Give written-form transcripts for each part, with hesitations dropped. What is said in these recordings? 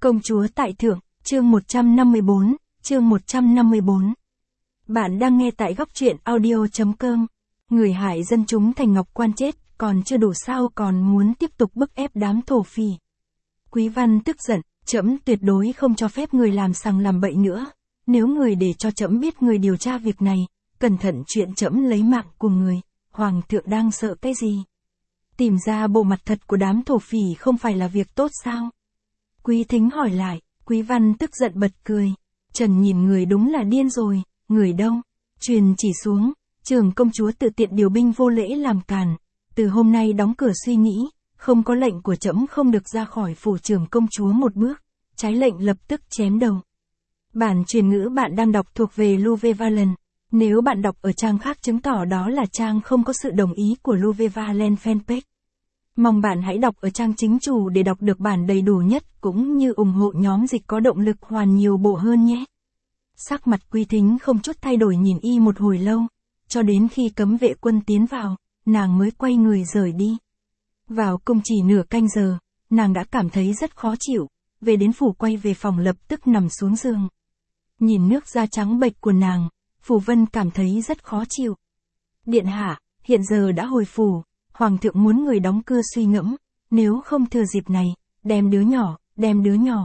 Công chúa tại thượng, chương 154, chương 154. Bạn đang nghe tại góc truyện audio.com. Người hại dân chúng thành Ngọc Quan chết, còn chưa đủ sao còn muốn tiếp tục bức ép đám thổ phỉ. Quý Văn tức giận, trẫm tuyệt đối không cho phép người làm sằng làm bậy nữa. Nếu người để cho trẫm biết người điều tra việc này, cẩn thận chuyện trẫm lấy mạng của người, hoàng thượng đang sợ cái gì? Tìm ra bộ mặt thật của đám thổ phỉ không phải là việc tốt sao? Quý Thính hỏi lại, Quý Văn tức giận bật cười. Trần nhìn người đúng là điên rồi, người đâu? Truyền chỉ xuống, trưởng công chúa tự tiện điều binh vô lễ làm càn. Từ hôm nay đóng cửa suy nghĩ, không có lệnh của trẫm không được ra khỏi phủ trưởng công chúa một bước, trái lệnh lập tức chém đầu. Bản truyền ngữ bạn đang đọc thuộc về Louve Valen. Nếu bạn đọc ở trang khác chứng tỏ đó là trang không có sự đồng ý của Louve Valen fanpage. Mong bạn hãy đọc ở trang chính chủ để đọc được bản đầy đủ nhất cũng như ủng hộ nhóm dịch có động lực hoàn nhiều bộ hơn nhé. Sắc mặt Quý Thính không chút thay đổi nhìn y một hồi lâu, cho đến khi cấm vệ quân tiến vào, nàng mới quay người rời đi. Vào cung chỉ nửa canh giờ, nàng đã cảm thấy rất khó chịu, về đến phủ quay về phòng lập tức nằm xuống giường. Nhìn nước da trắng bệch của nàng, Phù Vân cảm thấy rất khó chịu. Điện hạ, hiện giờ đã hồi phủ. Hoàng thượng muốn người đóng cưa suy ngẫm, nếu không thừa dịp này, đem đứa nhỏ.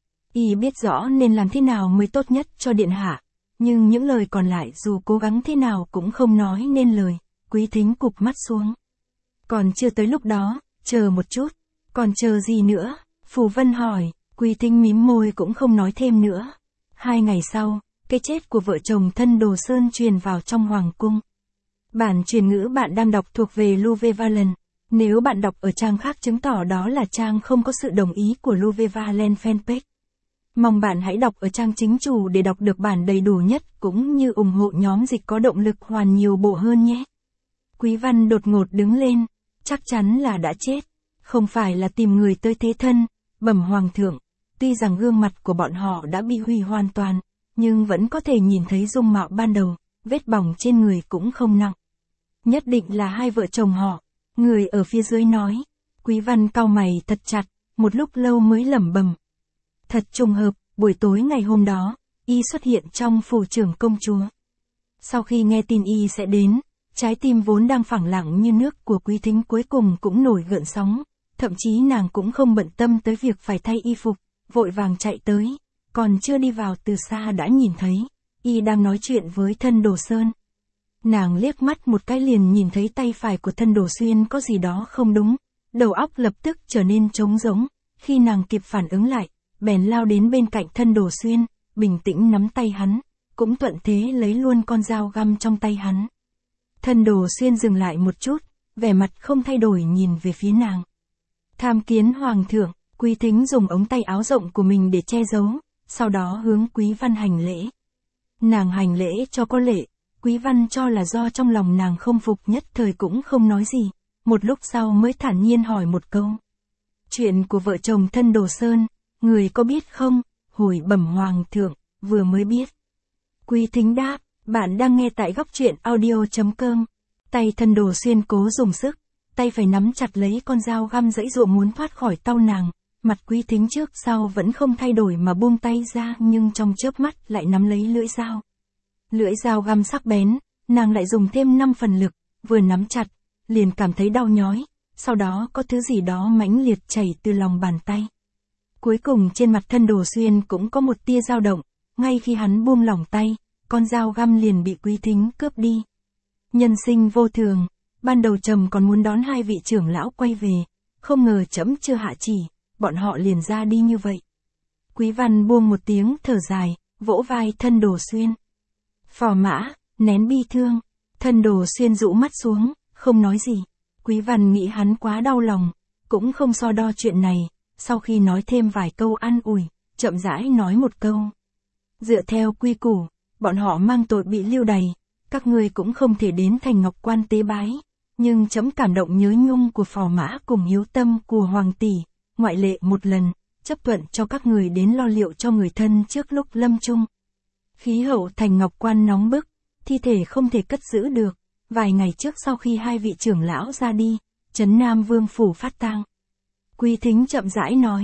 Y biết rõ nên làm thế nào mới tốt nhất cho điện hạ, nhưng những lời còn lại dù cố gắng thế nào cũng không nói nên lời. Quý Thính cụp mắt xuống. Còn chưa tới lúc đó, chờ một chút. Còn chờ gì nữa? Phù Vân hỏi. Quý Thính mím môi cũng không nói thêm nữa. 2 ngày sau, cái chết của vợ chồng Thân Đồ Sơn truyền vào trong hoàng cung. Bản truyền ngữ bạn đang đọc thuộc về Louve Valen. Nếu bạn đọc ở trang khác chứng tỏ đó là trang không có sự đồng ý của Louve Valen fanpage. Mong bạn hãy đọc ở trang chính chủ để đọc được bản đầy đủ nhất cũng như ủng hộ nhóm dịch có động lực hoàn nhiều bộ hơn nhé. Quý Văn đột ngột đứng lên, chắc chắn là đã chết, không phải là tìm người tới thế thân, bẩm hoàng thượng. Tuy rằng gương mặt của bọn họ đã bị hủy hoàn toàn, nhưng vẫn có thể nhìn thấy dung mạo ban đầu, vết bỏng trên người cũng không nặng. Nhất định là hai vợ chồng họ, người ở phía dưới nói. Quý Văn cau mày thật chặt, một lúc lâu mới lẩm bẩm. Thật trùng hợp, buổi tối ngày hôm đó, y xuất hiện trong phủ trưởng công chúa. Sau khi nghe tin y sẽ đến, trái tim vốn đang phẳng lặng như nước của Quý Thính cuối cùng cũng nổi gợn sóng, thậm chí nàng cũng không bận tâm tới việc phải thay y phục, vội vàng chạy tới, còn chưa đi vào từ xa đã nhìn thấy, y đang nói chuyện với Thân Đồ Sơn. Nàng liếc mắt một cái liền nhìn thấy tay phải của Thân Đồ Xuyên có gì đó không đúng, đầu óc lập tức trở nên trống rỗng, khi nàng kịp phản ứng lại, bèn lao đến bên cạnh Thân Đồ Xuyên, bình tĩnh nắm tay hắn, cũng thuận thế lấy luôn con dao găm trong tay hắn. Thân Đồ Xuyên dừng lại một chút, vẻ mặt không thay đổi nhìn về phía nàng. Tham kiến hoàng thượng, Quý Thính dùng ống tay áo rộng của mình để che giấu, sau đó hướng Quý Văn hành lễ. Nàng hành lễ cho có lệ. Quý Văn cho là do trong lòng nàng không phục nhất thời cũng không nói gì, một lúc sau mới thản nhiên hỏi một câu. Chuyện của vợ chồng Thân Đồ Sơn, người có biết không? Hồi bẩm hoàng thượng, vừa mới biết. Quý Thính đáp, bạn đang nghe tại góc truyện audio.com. Tay Thân Đồ Xuyên cố dùng sức, tay phải nắm chặt lấy con dao găm giãy giụa muốn thoát khỏi tay nàng, mặt Quý Thính trước sau vẫn không thay đổi mà buông tay ra nhưng trong chớp mắt lại nắm lấy lưỡi dao. Lưỡi dao găm sắc bén, nàng lại dùng thêm 5 phần lực, vừa nắm chặt, liền cảm thấy đau nhói, sau đó có thứ gì đó mãnh liệt chảy từ lòng bàn tay. Cuối cùng trên mặt Thân Đồ Xuyên cũng có một tia dao động, ngay khi hắn buông lỏng tay, con dao găm liền bị Quý Thính cướp đi. Nhân sinh vô thường, ban đầu trẫm còn muốn đón 2 vị trưởng lão quay về, không ngờ trẫm chưa hạ chỉ, bọn họ liền ra đi như vậy. Quý Văn buông một tiếng thở dài, vỗ vai Thân Đồ Xuyên. Phò mã, nén bi thương. Thân Đồ Xuyên rũ mắt xuống, không nói gì. Quý Văn nghĩ hắn quá đau lòng, cũng không so đo chuyện này, sau khi nói thêm vài câu an ủi, chậm rãi nói một câu. Dựa theo quy củ, bọn họ mang tội bị lưu đày, các ngươi cũng không thể đến thành Ngọc Quan tế bái, nhưng trẫm cảm động nhớ nhung của phò mã cùng hiếu tâm của hoàng tỷ, ngoại lệ một lần, chấp thuận cho các người đến lo liệu cho người thân trước lúc lâm chung. Khí hậu thành Ngọc Quan nóng bức, thi thể không thể cất giữ được, vài ngày trước sau khi 2 vị trưởng lão ra đi, Trấn Nam Vương phủ phát tang. Quý Thính chậm rãi nói,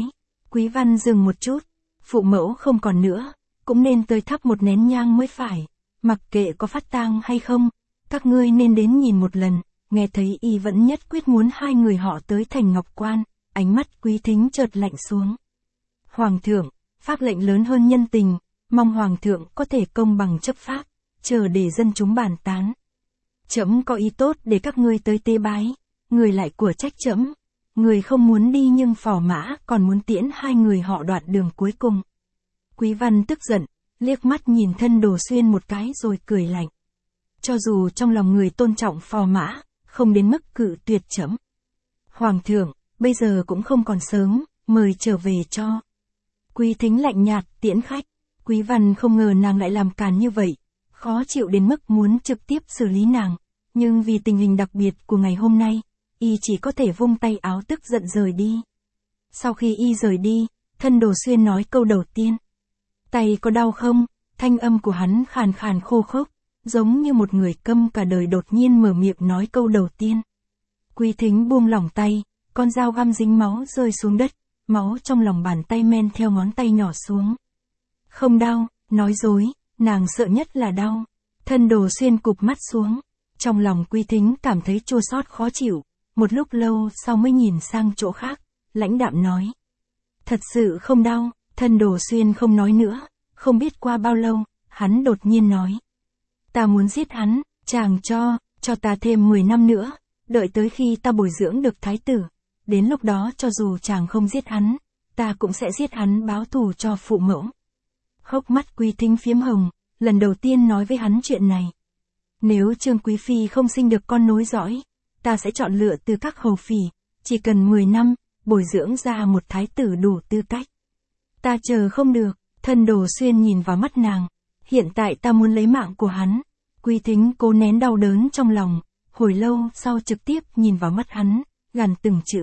Quý Văn dừng một chút. Phụ mẫu không còn nữa, cũng nên tới thắp một nén nhang mới phải. Mặc kệ có phát tang hay không, các ngươi nên đến nhìn một lần. Nghe thấy y vẫn nhất quyết muốn hai người họ tới thành Ngọc Quan, ánh mắt Quý Thính chợt lạnh xuống. Hoàng thượng, pháp lệnh lớn hơn nhân tình, mong Hoàng thượng có thể công bằng chấp pháp, chờ để dân chúng bàn tán. Trẫm có ý tốt để các ngươi tới tế bái, người lại của trách trẫm. Người không muốn đi nhưng phò mã còn muốn tiễn hai người họ đoạn đường cuối cùng. Quý Văn tức giận, liếc mắt nhìn Thân Đồ Xuyên một cái rồi cười lạnh. Cho dù trong lòng người tôn trọng phò mã, không đến mức cự tuyệt trẫm. Hoàng thượng, bây giờ cũng không còn sớm, mời trở về cho. Quý Thính lạnh nhạt tiễn khách. Quý Văn không ngờ nàng lại làm càn như vậy, khó chịu đến mức muốn trực tiếp xử lý nàng, nhưng vì tình hình đặc biệt của ngày hôm nay, y chỉ có thể vung tay áo tức giận rời đi. Sau khi y rời đi, Thân Đồ Xuyên nói câu đầu tiên. Tay có đau không? Thanh âm của hắn khàn khàn khô khốc, giống như một người câm cả đời đột nhiên mở miệng nói câu đầu tiên. Quý Thính buông lỏng tay, con dao găm dính máu rơi xuống đất, máu trong lòng bàn tay men theo ngón tay nhỏ xuống. Không đau, nói dối, nàng sợ nhất là đau. Thân Đồ Xuyên cụp mắt xuống, trong lòng Quý Thính cảm thấy chua xót khó chịu, một lúc lâu sau mới nhìn sang chỗ khác, lãnh đạm nói. Thật sự không đau. Thân Đồ Xuyên không nói nữa, không biết qua bao lâu, hắn đột nhiên nói. Ta muốn giết hắn, chàng cho ta thêm 10 năm nữa, đợi tới khi ta bồi dưỡng được thái tử, đến lúc đó cho dù chàng không giết hắn, ta cũng sẽ giết hắn báo thù cho phụ mẫu. Hốc mắt Quý Thính phiếm hồng, lần đầu tiên nói với hắn chuyện này. Nếu Trương Quý Phi không sinh được con nối dõi, ta sẽ chọn lựa từ các hầu phỉ, chỉ cần 10 năm, bồi dưỡng ra một thái tử đủ tư cách. Ta chờ không được. Thân Đồ Xuyên nhìn vào mắt nàng. Hiện tại ta muốn lấy mạng của hắn. Quý Thính cố nén đau đớn trong lòng, hồi lâu sau trực tiếp nhìn vào mắt hắn, gằn từng chữ.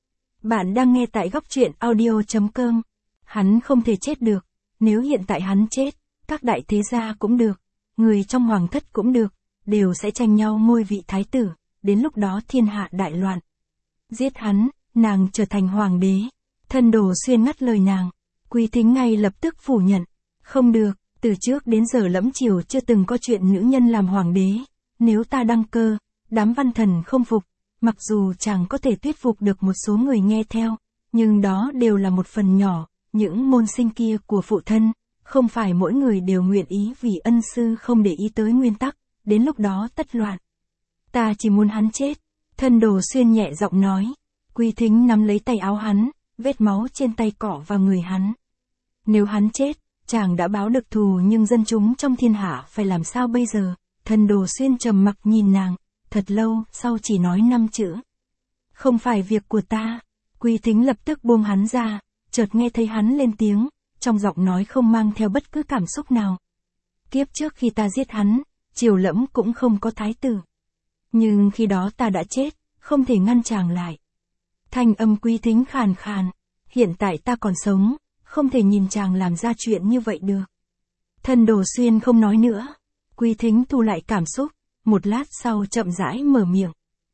Bạn đang nghe tại góc truyện audio.com. Hắn không thể chết được. Nếu hiện tại hắn chết, các đại thế gia cũng được, người trong hoàng thất cũng được, đều sẽ tranh nhau ngôi vị thái tử, đến lúc đó thiên hạ đại loạn. Giết hắn, nàng trở thành hoàng đế. Thân Đồ Xuyên ngắt lời nàng. Quý Thính ngay lập tức phủ nhận. Không được, từ trước đến giờ Lẫm Triều chưa từng có chuyện nữ nhân làm hoàng đế. Nếu ta đăng cơ, đám văn thần không phục, mặc dù chàng có thể thuyết phục được một số người nghe theo, nhưng đó đều là một phần nhỏ, những môn sinh kia của phụ thân, không phải mỗi người đều nguyện ý vì ân sư không để ý tới nguyên tắc, đến lúc đó tất loạn. Ta chỉ muốn hắn chết. Thân Đồ Xuyên nhẹ giọng nói. Quý Thính nắm lấy tay áo hắn, vết máu trên tay cọ vào người hắn. Nếu hắn chết, chàng đã báo được thù nhưng dân chúng trong thiên hạ phải làm sao bây giờ? Thân Đồ Xuyên trầm mặc nhìn nàng, thật lâu sau chỉ nói 5 chữ. Không phải việc của ta. Quý Thính lập tức buông hắn ra, chợt nghe thấy hắn lên tiếng, trong giọng nói không mang theo bất cứ cảm xúc nào. Kiếp trước khi ta giết hắn, Triều Lẫm cũng không có thái tử. Nhưng khi đó ta đã chết, không thể ngăn chàng lại. Thanh âm Quý Thính khàn khàn. Hiện tại ta còn sống, không thể nhìn chàng làm ra chuyện như vậy được. Thân Đồ Xuyên không nói nữa. Quý Thính thu lại cảm xúc, một lát sau chậm rãi mở miệng.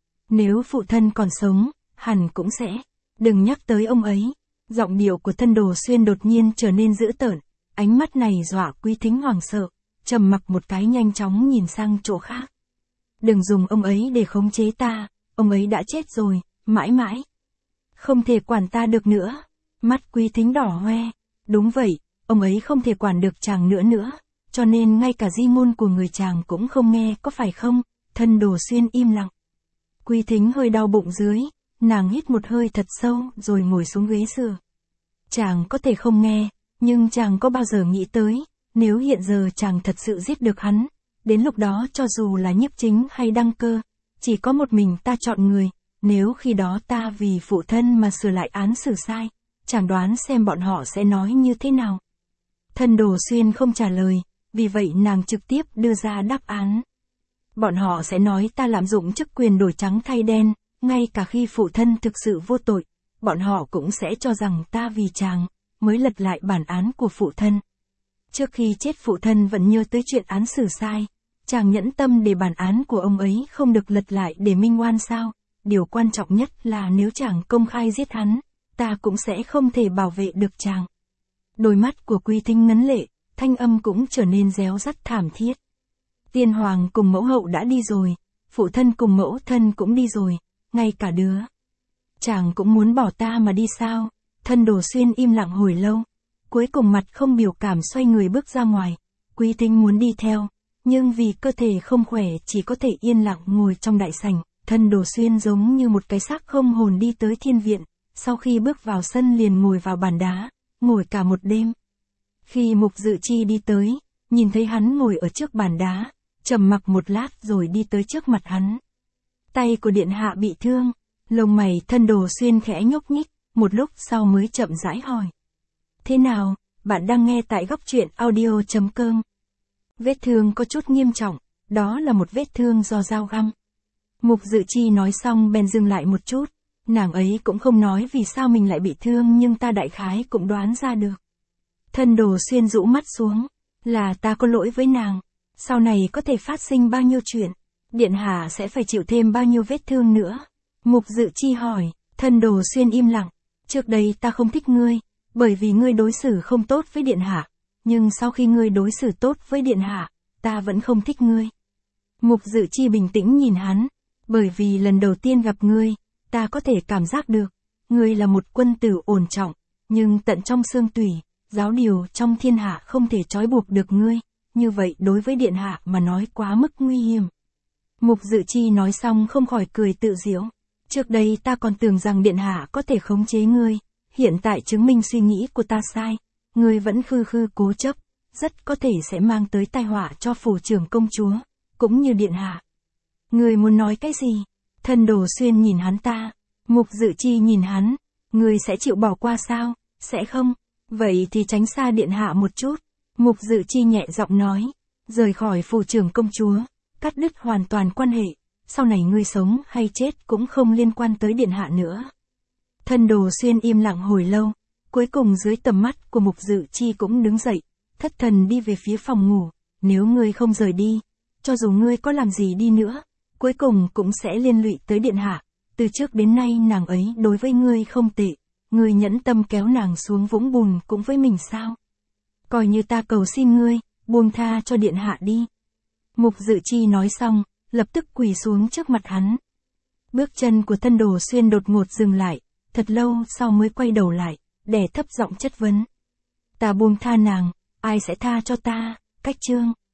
Nếu phụ thân còn sống, hẳn cũng sẽ. Đừng nhắc tới ông ấy. Giọng điệu của Thân Đồ Xuyên đột nhiên trở nên dữ tợn. Ánh mắt này dọa Quý Thính hoảng sợ, trầm mặc một cái nhanh chóng nhìn sang chỗ khác. Đừng dùng ông ấy để khống chế ta, ông ấy đã chết rồi, mãi mãi. Không thể quản ta được nữa. Mắt Quý Thính đỏ hoe. Đúng vậy, ông ấy không thể quản được chàng nữa, cho nên ngay cả di ngôn của người chàng cũng không nghe có phải không? Thân Đồ Xuyên im lặng. Quý Thính hơi đau bụng dưới, nàng hít một hơi thật sâu rồi ngồi xuống ghế dựa. Chàng có thể không nghe, nhưng chàng có bao giờ nghĩ tới, nếu hiện giờ chàng thật sự giết được hắn, đến lúc đó cho dù là Nhiếp Chính hay đăng cơ, chỉ có một mình ta chọn người, nếu khi đó ta vì phụ thân mà sửa lại án xử sai, chàng đoán xem bọn họ sẽ nói như thế nào. Thân Đồ Xuyên không trả lời, vì vậy nàng trực tiếp đưa ra đáp án. Bọn họ sẽ nói ta lạm dụng chức quyền đổi trắng thay đen, ngay cả khi phụ thân thực sự vô tội, bọn họ cũng sẽ cho rằng ta vì chàng, mới lật lại bản án của phụ thân. Trước khi chết phụ thân vẫn nhớ tới chuyện án xử sai, chàng nhẫn tâm để bản án của ông ấy không được lật lại để minh oan sao? Điều quan trọng nhất là nếu chàng công khai giết hắn, ta cũng sẽ không thể bảo vệ được chàng. Đôi mắt của Quý Thính ngấn lệ, thanh âm cũng trở nên réo rắt thảm thiết. Tiên hoàng cùng mẫu hậu đã đi rồi, phụ thân cùng mẫu thân cũng đi rồi, ngay cả đứa. Chàng cũng muốn bỏ ta mà đi sao? Thân Đồ Xuyên im lặng hồi lâu, cuối cùng mặt không biểu cảm xoay người bước ra ngoài. Quý Thính muốn đi theo, nhưng vì cơ thể không khỏe chỉ có thể yên lặng ngồi trong đại sảnh. Thân Đồ Xuyên giống như một cái xác không hồn đi tới thiên viện, sau khi bước vào sân liền ngồi vào bàn đá, ngồi cả một đêm. Khi Mục Dự Chi đi tới, nhìn thấy hắn ngồi ở trước bàn đá, trầm mặc một lát rồi đi tới trước mặt hắn. Tay của điện hạ bị thương, lông mày Thân Đồ Xuyên khẽ nhúc nhích, một lúc sau mới chậm rãi hỏi. Thế nào, bạn đang nghe tại góc truyện audio.com. Vết thương có chút nghiêm trọng, đó là một vết thương do dao găm. Mục Dự Chi nói xong bèn dừng lại một chút, nàng ấy cũng không nói vì sao mình lại bị thương nhưng ta đại khái cũng đoán ra được. Thân Đồ Xuyên rũ mắt xuống, là ta có lỗi với nàng, sau này có thể phát sinh bao nhiêu chuyện, điện hạ sẽ phải chịu thêm bao nhiêu vết thương nữa. Mục Dự Chi hỏi, Thân Đồ Xuyên im lặng, trước đây ta không thích ngươi, bởi vì ngươi đối xử không tốt với điện hạ, nhưng sau khi ngươi đối xử tốt với điện hạ, ta vẫn không thích ngươi. Mục Dự Chi bình tĩnh nhìn hắn, bởi vì lần đầu tiên gặp ngươi, ta có thể cảm giác được, ngươi là một quân tử ổn trọng, nhưng tận trong xương tủy, giáo điều trong thiên hạ không thể trói buộc được ngươi, như vậy đối với điện hạ mà nói quá mức nguy hiểm. Mục Dự Chi nói xong không khỏi cười tự giễu, trước đây ta còn tưởng rằng điện hạ có thể khống chế ngươi, hiện tại chứng minh suy nghĩ của ta sai, ngươi vẫn khư khư cố chấp, rất có thể sẽ mang tới tai họa cho phủ trưởng công chúa, cũng như điện hạ. Ngươi muốn nói cái gì? Thân Đồ Xuyên nhìn hắn ta, Mục Dự Chi nhìn hắn, ngươi sẽ chịu bỏ qua sao? Sẽ không? Vậy thì tránh xa điện hạ một chút. Mục Dự Chi nhẹ giọng nói, rời khỏi phủ trưởng công chúa, cắt đứt hoàn toàn quan hệ, sau này ngươi sống hay chết cũng không liên quan tới điện hạ nữa. Thân Đồ Xuyên im lặng hồi lâu, cuối cùng dưới tầm mắt của Mục Dự Chi cũng đứng dậy, thất thần đi về phía phòng ngủ, nếu ngươi không rời đi, cho dù ngươi có làm gì đi nữa, cuối cùng cũng sẽ liên lụy tới điện hạ, từ trước đến nay nàng ấy đối với ngươi không tệ, ngươi nhẫn tâm kéo nàng xuống vũng bùn cũng với mình sao? Coi như ta cầu xin ngươi, buông tha cho điện hạ đi. Mục Dự Chi nói xong, lập tức quỳ xuống trước mặt hắn. Bước chân của Thân Đồ Xuyên đột ngột dừng lại, thật lâu sau mới quay đầu lại, đè thấp giọng chất vấn. Ta buông tha nàng, ai sẽ tha cho ta? Cách Chương